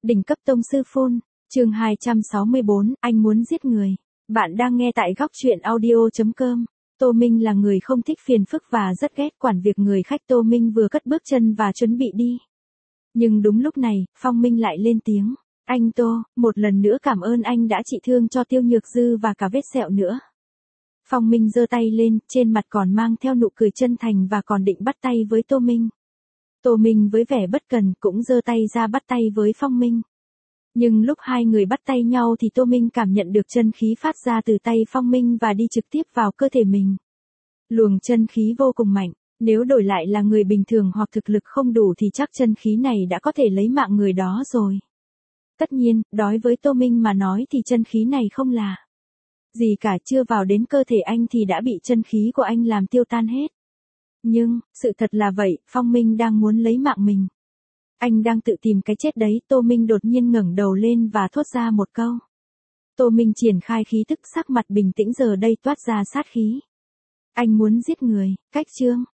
Đỉnh cấp tông sư phun, chương 264, anh muốn giết người. Bạn đang nghe tại góc truyện audio.com. Tô Minh là người không thích phiền phức và rất ghét quản việc người khách. Tô Minh vừa cất bước chân và chuẩn bị đi. Nhưng đúng lúc này, Phong Minh lại lên tiếng. Anh Tô, một lần nữa cảm ơn anh đã trị thương cho Tiêu Nhược Dư và cả vết sẹo nữa. Phong Minh giơ tay lên, trên mặt còn mang theo nụ cười chân thành và còn định bắt tay với Tô Minh. Tô Minh với vẻ bất cần cũng giơ tay ra bắt tay với Phong Minh. Nhưng lúc hai người bắt tay nhau thì Tô Minh cảm nhận được chân khí phát ra từ tay Phong Minh và đi trực tiếp vào cơ thể mình. Luồng chân khí vô cùng mạnh, nếu đổi lại là người bình thường hoặc thực lực không đủ thì chắc chân khí này đã có thể lấy mạng người đó rồi. Tất nhiên, đối với Tô Minh mà nói thì chân khí này không là gì cả, chưa vào đến cơ thể anh thì đã bị chân khí của anh làm tiêu tan hết. Nhưng, sự thật là vậy, Phong Minh đang muốn lấy mạng mình. Anh đang tự tìm cái chết đấy. Tô Minh đột nhiên ngẩng đầu lên và thốt ra một câu. Tô Minh triển khai khí tức, sắc mặt bình tĩnh giờ đây toát ra sát khí. Anh muốn giết người. Cách chương